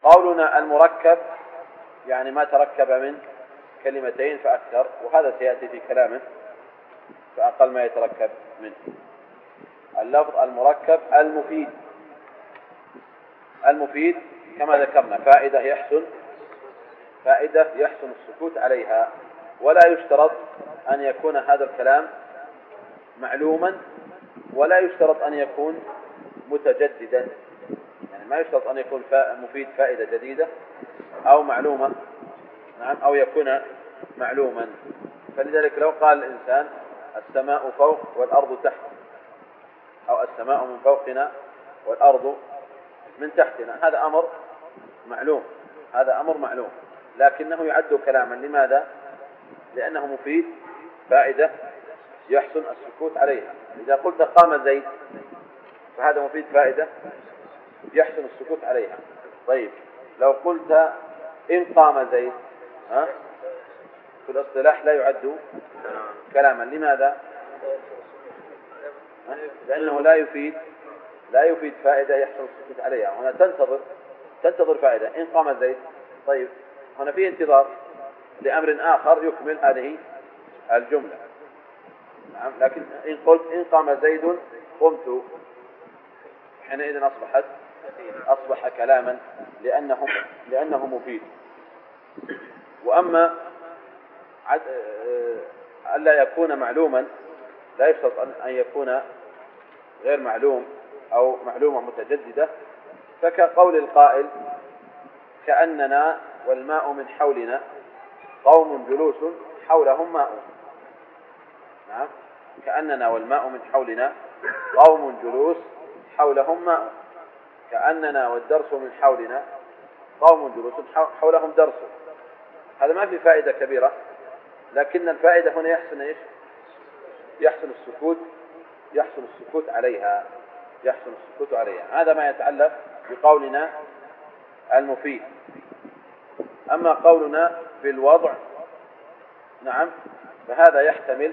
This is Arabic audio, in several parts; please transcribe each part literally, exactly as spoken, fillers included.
قولنا المركب يعني ما تركب من كلمتين فأكثر، وهذا سيأتي في كلامه، فأقل ما يتركب منه. اللفظ المركب المفيد، المفيد كما ذكرنا فائدة يحسن فائدة يحسن السكوت عليها، ولا يشترط أن يكون هذا الكلام معلوما، ولا يشترط أن يكون متجددا، يعني ما يشترط أن يكون مفيد فائدة جديدة أو معلومة، نعم، أو يكون معلوما. فلذلك لو قال الإنسان السماء فوق والأرض تحت، أو السماء من فوقنا والأرض من تحتنا، هذا أمر معلوم، هذا أمر معلوم، لكنه يعد كلاما. لماذا؟ لأنه مفيد فائدة يحسن السكوت عليها. إذا قلت قام زيد فهذا مفيد فائدة يحسن السكوت عليها. طيب لو قلت إن قام زيد، ها؟ في الاصطلاح لا يعد كلاما. لماذا؟ لأنه لا يفيد لا يفيد فائدة يحسن السكوت عليها. هنا تنتظر تنتظر فائدة إن قام زيد. طيب هنا فيه انتظار لأمر آخر يكمل هذه الجملة، نعم. لكن إن قلت إن قام زيد قمت، حينئذ أصبحت أصبح كلاما لأنه لأنه مفيد. وأما ألا يكون معلوما، لا يشترط أن يكون غير معلوم أو معلومة متجددة، فكقول القائل كأننا والماء من حولنا قوم جلوس حولهم ماء، نعم، كأننا والماء من حولنا قوم جلوس حولهم ماء، كأننا والدرس من حولنا قوم جلوس حولهم درس. هذا ما في فائدة كبيرة، لكن الفائدة هنا يحسن إيش؟ يحسن السكوت يحسن السكوت عليها يحسن السكوت عليها. هذا ما يتعلق بقولنا المفيد. أما قولنا بالوضع، نعم، فهذا يحتمل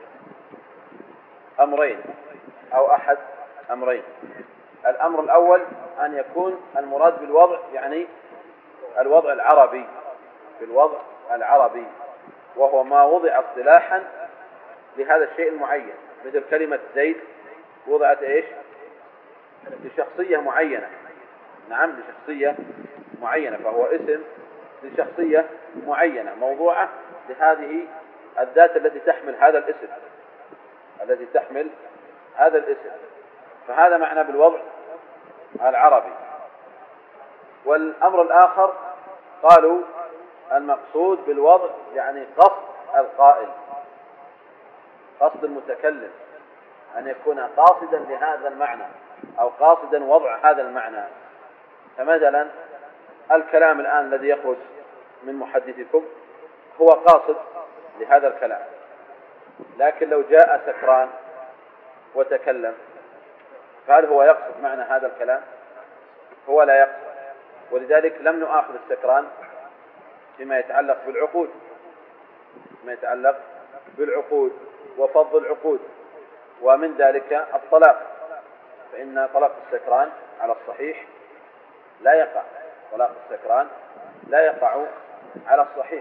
أمرين أو أحد أمرين. الأمر الأول أن يكون المراد بالوضع يعني الوضع العربي، بالوضع العربي، وهو ما وضع اصطلاحا لهذا الشيء المعين، مثل كلمة زيد وضعت إيش؟ لشخصية معينة، نعم، لشخصية معينة، فهو اسم لشخصية معينة موضوعة لهذه الذات التي تحمل هذا الاسم التي تحمل هذا الاسم فهذا معنى بالوضع العربي. والأمر الآخر قالوا المقصود بالوضع يعني قصد القائل، قصد المتكلم، أن يكون قاصدا لهذا المعنى أو قاصدا وضع هذا المعنى. فمثلا الكلام الآن الذي يخرج من محدثكم هو قاصد لهذا الكلام، لكن لو جاء سكران وتكلم فهل هو يقصد معنى هذا الكلام؟ هو لا يقصد. ولذلك لم نؤاخذ السكران فيما يتعلق بالعقود فيما يتعلق بالعقود وفض العقود، ومن ذلك الطلاق، فإن طلاق السكران على الصحيح لا يقع طلاق السكران لا يقع على الصحيح.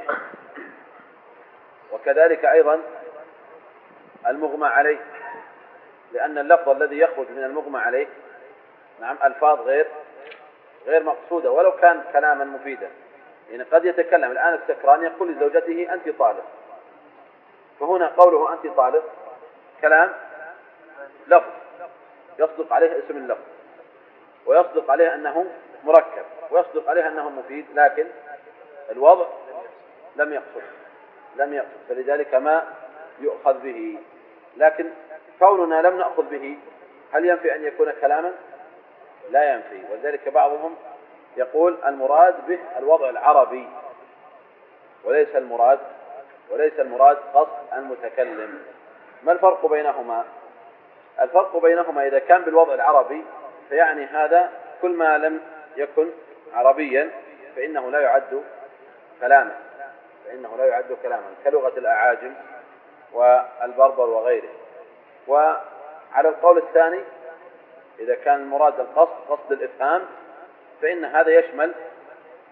وكذلك أيضا المغمى عليه، لأن اللفظ الذي يخرج من المغمى عليه، نعم، ألفاظ غير غير مقصودة ولو كان كلاما مفيدا. يعني قد يتكلم الآن السكران يقول لزوجته أنت طالق، فهنا قوله أنت طالق كلام لفظ يصدق عليه اسم اللفظ، ويصدق عليه أنه مركب، ويصدق عليه أنه مفيد، لكن الوضع لم يقصد لم يقصد فلذلك ما يؤخذ به. لكن كوننا لم نأخذ به هل ينفي أن يكون كلاما؟ لا ينفي. ولذلك بعضهم يقول المراد به الوضع العربي وليس المراد وليس المراد قصد المتكلم. ما الفرق بينهما؟ الفرق بينهما إذا كان بالوضع العربي فيعني هذا كل ما لم يكن عربيا فإنه لا يعد كلاما فإنه لا يعد كلاما كلغة الأعاجم والبربر وغيره. وعلى القول الثاني إذا كان المراد القصد قصد الإفهام فإن هذا يشمل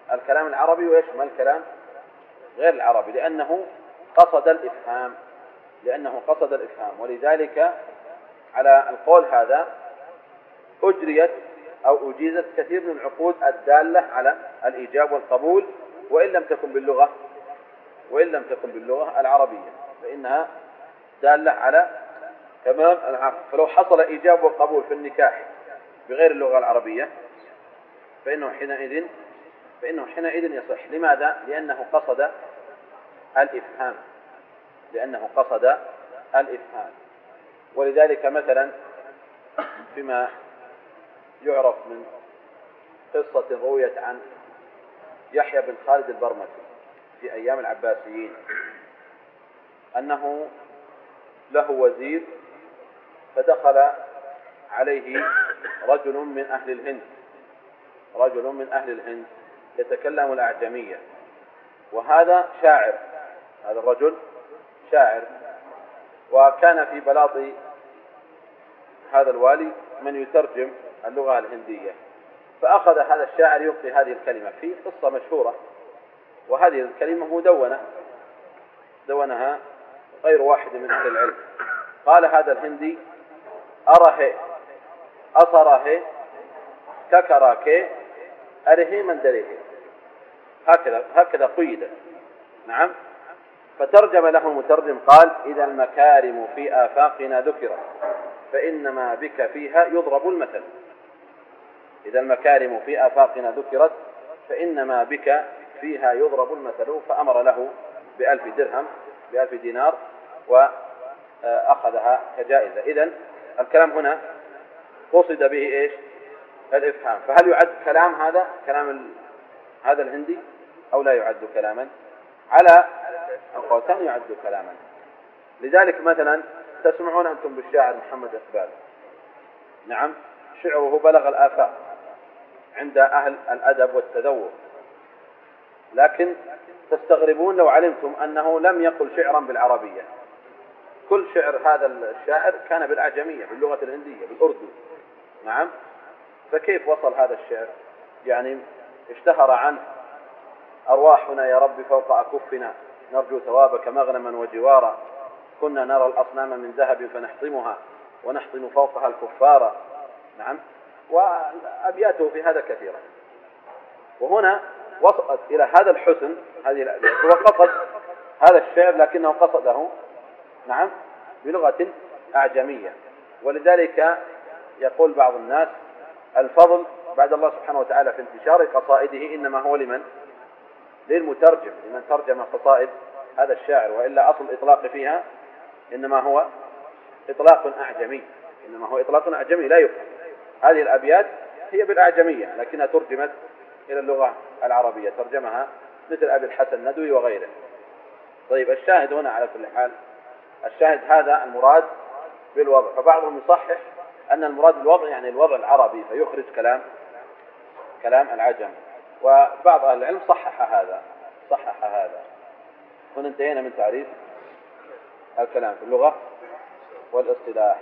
الكلام العربي ويشمل الكلام غير العربي، لأنه قصد الإفهام لأنه قصد الإفهام ولذلك على القول هذا أجريت أو أجيزت كثير من العقود الدالة على الإيجاب والقبول، وإن لم تكن باللغة وإن لم تكن باللغة العربية فإنها دالة على تمام العقد. فلو حصل إيجاب وقبول في النكاح بغير اللغة العربية فإنه حينئذ فإنه حينئذ يصح. لماذا؟ لأنه قصد الإفهام لأنه قصد الإفهام. ولذلك مثلا فيما يعرف من قصة رويت عن يحيى بن خالد البرمكي في أيام العباسيين أنه له وزير فدخل عليه رجل من أهل الهند رجل من أهل الهند يتكلم الأعجمية، وهذا شاعر هذا الرجل شاعر، وكان في بلاط هذا الوالي من يترجم اللغة الهندية، فأخذ هذا الشاعر يلقي هذه الكلمة في قصة مشهورة، وهذه الكلمة مدونة دونها غير واحد من أهل العلم. قال هذا الهندي أره أصره ككراك أره من دره، هكذا هكذا قيد. نعم. فترجم له المترجم قال إذا المكارم في آفاقنا ذكرت فإنما بك فيها يضرب المثل إذا المكارم في آفاقنا ذكرت فإنما بك فيها يضرب المثل. فأمر له بألف درهم بألف دينار وأخذها كجائزة. إذن الكلام هنا قصد به إيش؟ الإفهام. فهل يعد كلام هذا كلام هذا الهندي أو لا يعد كلاما؟ على القولتين يعد كلاما. لذلك مثلا تسمعون أنتم بالشاعر محمد إقبال، نعم، شعره بلغ الآفاق عند أهل الأدب والتذوق، لكن تستغربون لو علمتم أنه لم يقل شعرا بالعربية، كل شعر هذا الشاعر كان بالأعجمية باللغة الهندية بالأردو. نعم. فكيف وصل هذا الشعر؟ يعني اشتهر عنه أرواحنا يا رب فوق أكفنا نرجو ثوابك مغنما وجوارا كنا نرى الأصنام من ذهب فنحطمها ونحطم فوقها الكفار. نعم. وأبياته في هذا كثيرا. وهنا وصلت إلى هذا الحسن هذه الأبيات. هو قصد هذا الشعر لكنه قصده نعم بلغة أعجمية. ولذلك يقول بعض الناس الفضل بعد الله سبحانه وتعالى في انتشار قصائده إنما هو لمن؟ للمترجم، لمن ترجم قصائد هذا الشاعر، وإلا أصل الإطلاق فيها إنما هو إطلاق أعجمي إنما هو إطلاق أعجمي لا يفهم. هذه الأبيات هي بالأعجمية لكنها ترجمت إلى اللغة العربية، ترجمها مثل أبي الحسن الندوي وغيره. طيب الشاهد هنا على كل حال الشاهد هذا المراد بالوضع. فبعضهم يصحح أن المراد بالوضع يعني الوضع العربي فيخرج كلام كلام العجم، وبعض أهل العلم صحح هذا صحح هذا. هنا انتهينا من تعريف الكلام في اللغة والاصطلاح.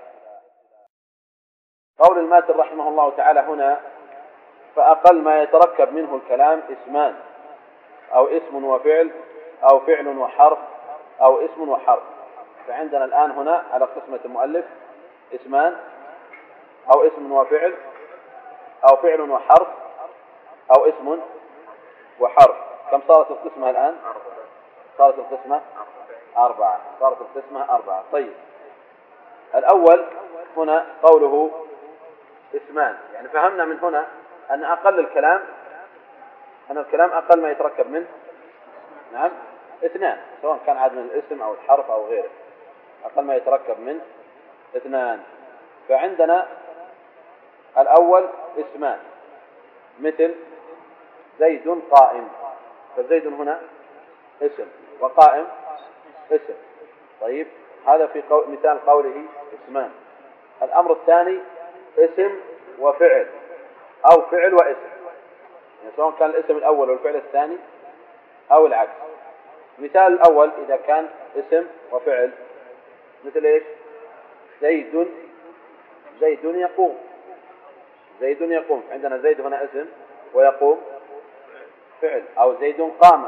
قول الماتن رحمه الله تعالى هنا فأقل ما يتركب منه الكلام اسمان أو اسم وفعل أو فعل وحرف أو اسم وحرف. فعندنا الآن هنا على قسمة المؤلف اسمان أو اسم وفعل أو فعل وحرف أو اسم وحرف. كم صارت القسمة الآن؟ صارت القسمة أربعة صارت القسمة أربعة. طيب الأول هنا قوله اسمان، يعني فهمنا من هنا أن أقل الكلام أن الكلام أقل ما يتركب منه نعم اثنان، سواء كان عاد من الاسم أو الحرف أو غيره، أقل ما يتركب منه اثنان. فعندنا الأول اسمان مثل زيد قائم، فزيد هنا اسم وقائم اسم. طيب هذا في قول مثال قوله اسمان. الأمر الثاني اسم وفعل أو فعل واسم، يعني سواء كان الاسم الأول والفعل الثاني أو العكس. مثال الأول إذا كان اسم وفعل مثل إيش؟ زيد زيد يقوم زيد يقوم. عندنا زيد هنا اسم ويقوم فعل، أو زيد قام.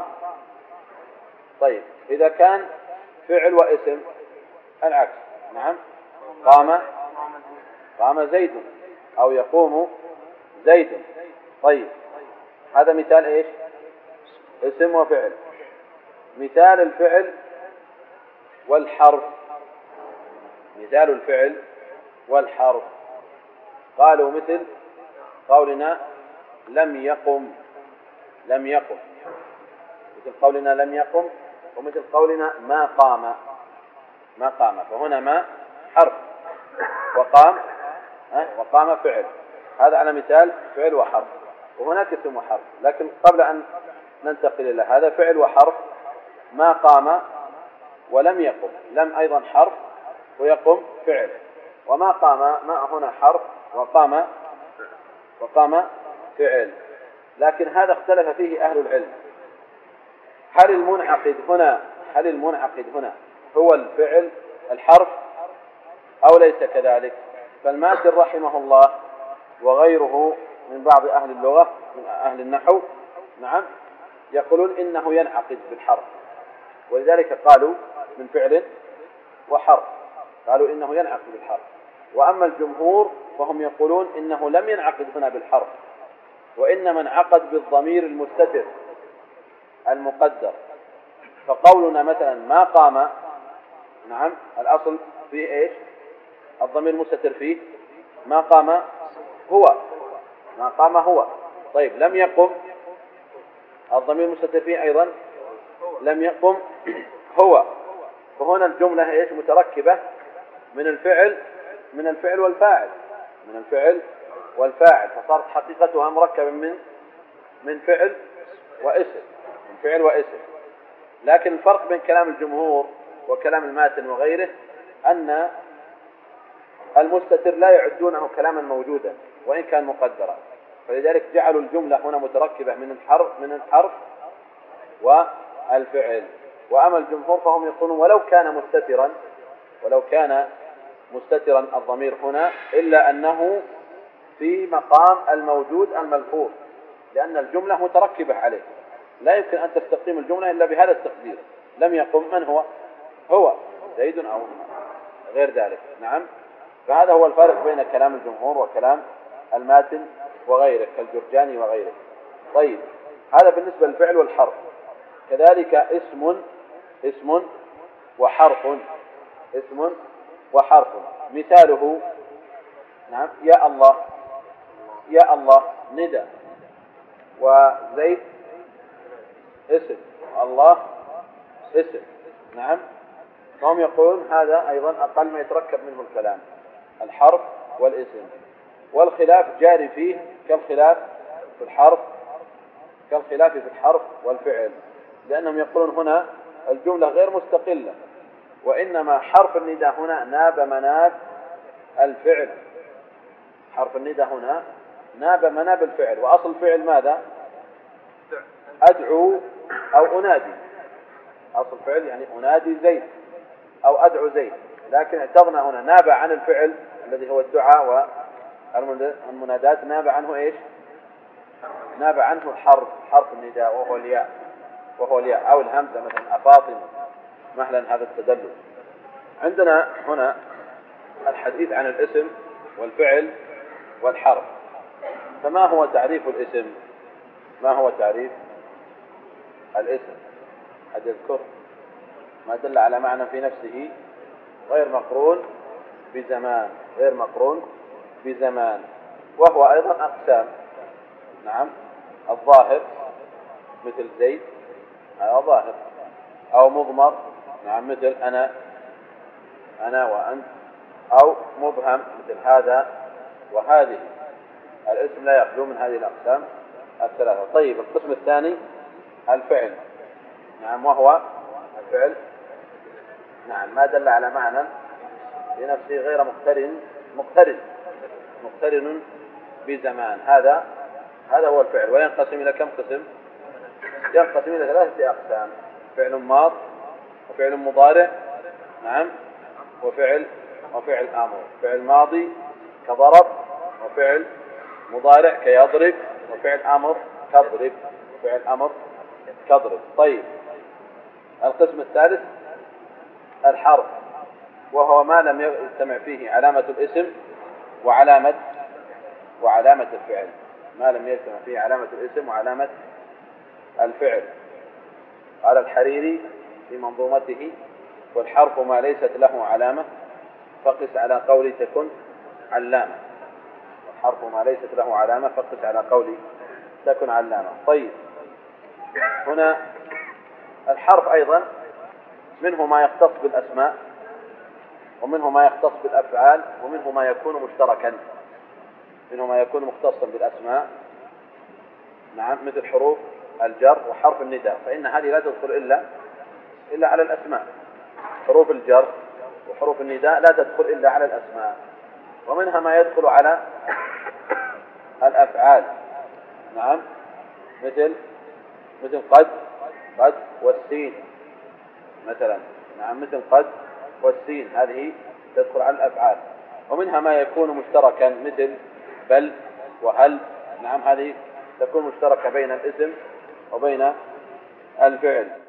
طيب إذا كان فعل واسم العكس، نعم، قام قام زيد أو يقوم زيد. طيب هذا مثال إيش؟ اسم وفعل. مثال الفعل والحرف، مثال الفعل والحرف قالوا مثل قولنا لم يقم، لم يقم، مثل قولنا لم يقم، ومثل قولنا ما قام، ما قام. فهنا ما حرف، وقام أه؟ وقام فعل. هذا على مثال فعل وحرف. وهناك اسم وحرف، لكن قبل أن ننتقل إلى هذا، فعل وحرف: ما قام ولم يقم، لم أيضا حرف ويقم فعل، وما قام ما هنا حرف وقام وقام فعل. لكن هذا اختلف فيه أهل العلم، هل المنعقد هنا هل المنعقد هنا هو الفعل الحرف أو ليس كذلك؟ فالماتن رحمه الله وغيره من بعض أهل اللغة من أهل النحو، نعم، يقولون إنه ينعقد بالحرف، ولذلك قالوا من فعل وحرف، قالوا إنه ينعقد بالحرف. وأما الجمهور فهم يقولون إنه لم ينعقد هنا بالحرف، وإنما انعقد بالضمير المستتر المقدر. فقولنا مثلا ما قام، نعم، الأصل فيه إيش؟ الضمير المستتر فيه ما قام هو، ما قام هو. طيب لم يقم، الضمير المستتر فيه أيضا لم يقم هو. فهنا الجملة إيش؟ متركبة من الفعل من الفعل والفاعل، من الفعل والفاعل، فصارت حقيقتها مركبة من من فعل واسم، من فعل واسم. لكن الفرق بين كلام الجمهور وكلام الماتن وغيره أن المستتر لا يعدونه كلاما موجودا وإن كان مقدرا، فلذلك جعلوا الجملة هنا متركبة من الحرف من الحرف والفعل. وأما الجمهور فهم يقولون ولو كان مستترا ولو كان مستترا الضمير هنا، إلا أنه في مقام الموجود الملفوظ، لأن الجملة متركبة عليه، لا يمكن أن تستقيم الجملة إلا بهذا التقدير. لم يقم من هو؟ هو زيد أو غير ذلك، نعم. فهذا هو الفارق بين كلام الجمهور وكلام الماتن وغيره كالجرجاني وغيره. طيب هذا بالنسبة للفعل والحرف. كذلك اسم اسم وحرف اسم وحرف. مثاله نعم يا الله، يا الله ندى، وزيد اسم، الله اسم، نعم. فهم يقولون هذا أيضا أقل ما يتركب منه الكلام، الحرف والاسم. والخلاف جاري فيه كالخلاف في الحرف كالخلاف في الحرف والفعل، لأنهم يقولون هنا الجملة غير مستقلة، وإنما حرف النداء هنا ناب مناب الفعل، حرف النداء هنا ناب مناب الفعل. وأصل الفعل ماذا؟ أدعو أو أنادي، أصل الفعل يعني أنادي زيد أو أدعو زيد، لكن اعتبرنا هنا ناب عن الفعل الذي هو الدعاء والمنادات، ناب عنه إيش؟ ناب عنه الحرف، حرف النداء وهو الياء وهو الياء أو الهمزة، مثلا أفاطمة مثلا، هذا التدلل. عندنا هنا الحديث عن الاسم والفعل والحرف. فما هو تعريف الاسم؟ ما هو تعريف الاسم؟ أحد يذكر؟ ما دل على معنى في نفسه غير مقرون بزمان، غير مقرون بزمان، وهو أيضا أقسام، نعم. الظاهر مثل زيد هذا ظاهر، أو مضمر، نعم، مثل أنا أنا وأنت، أو مبهم مثل هذا وهذه. الاسم لا يخلو من هذه الأقسام الثلاثة. طيب القسم الثاني الفعل، نعم، وهو الفعل، نعم، ما دل على معنى لنفسه غير مقترن مقترن مقترن بزمان، هذا هذا هو الفعل. وينقسم إلى كم قسم؟ ينقسم إلى ثلاثة أقسام: فعل ماض، وفعل مضارع، نعم، وفعل وفعل آمر. فعل ماضي كضرب، وفعل مضارع كيضرب، وفعل آمر كضرب. فعل أمر كاضرب. طيب، القسم الثالث الحرف، وهو ما لم يجتمع فيه علامة الاسم وعلامة وعلامة الفعل، ما لم يجتمع فيه علامة الاسم وعلامة الفعل. قال الحريري في منظومته: والحرف ما ليست له علامة فقس على قول تكن علامة. الحرف ما ليست له علامة فقس على قول تكن علامة. طيب، هنا الحرف أيضا منه ما يختص بالأسماء، ومنه ما يختص بالأفعال، ومنه ما يكون مشتركا، منه ما يكون مختصا بالأسماء، نعم، مثل حروف الجر وحرف النداء، فإن هذه لا تدخل إلا إلا على الأسماء. حروف الجر وحروف النداء لا تدخل إلا على الأسماء. ومنها ما يدخل على الأفعال، نعم، مثل مثل قد قد والسين مثلا، نعم، مثل قد والسين، هذه تدخل على الأفعال. ومنها ما يكون مشتركا مثل بل وهل، نعم، هذه تكون مشتركة بين الاسم وبين الفعل.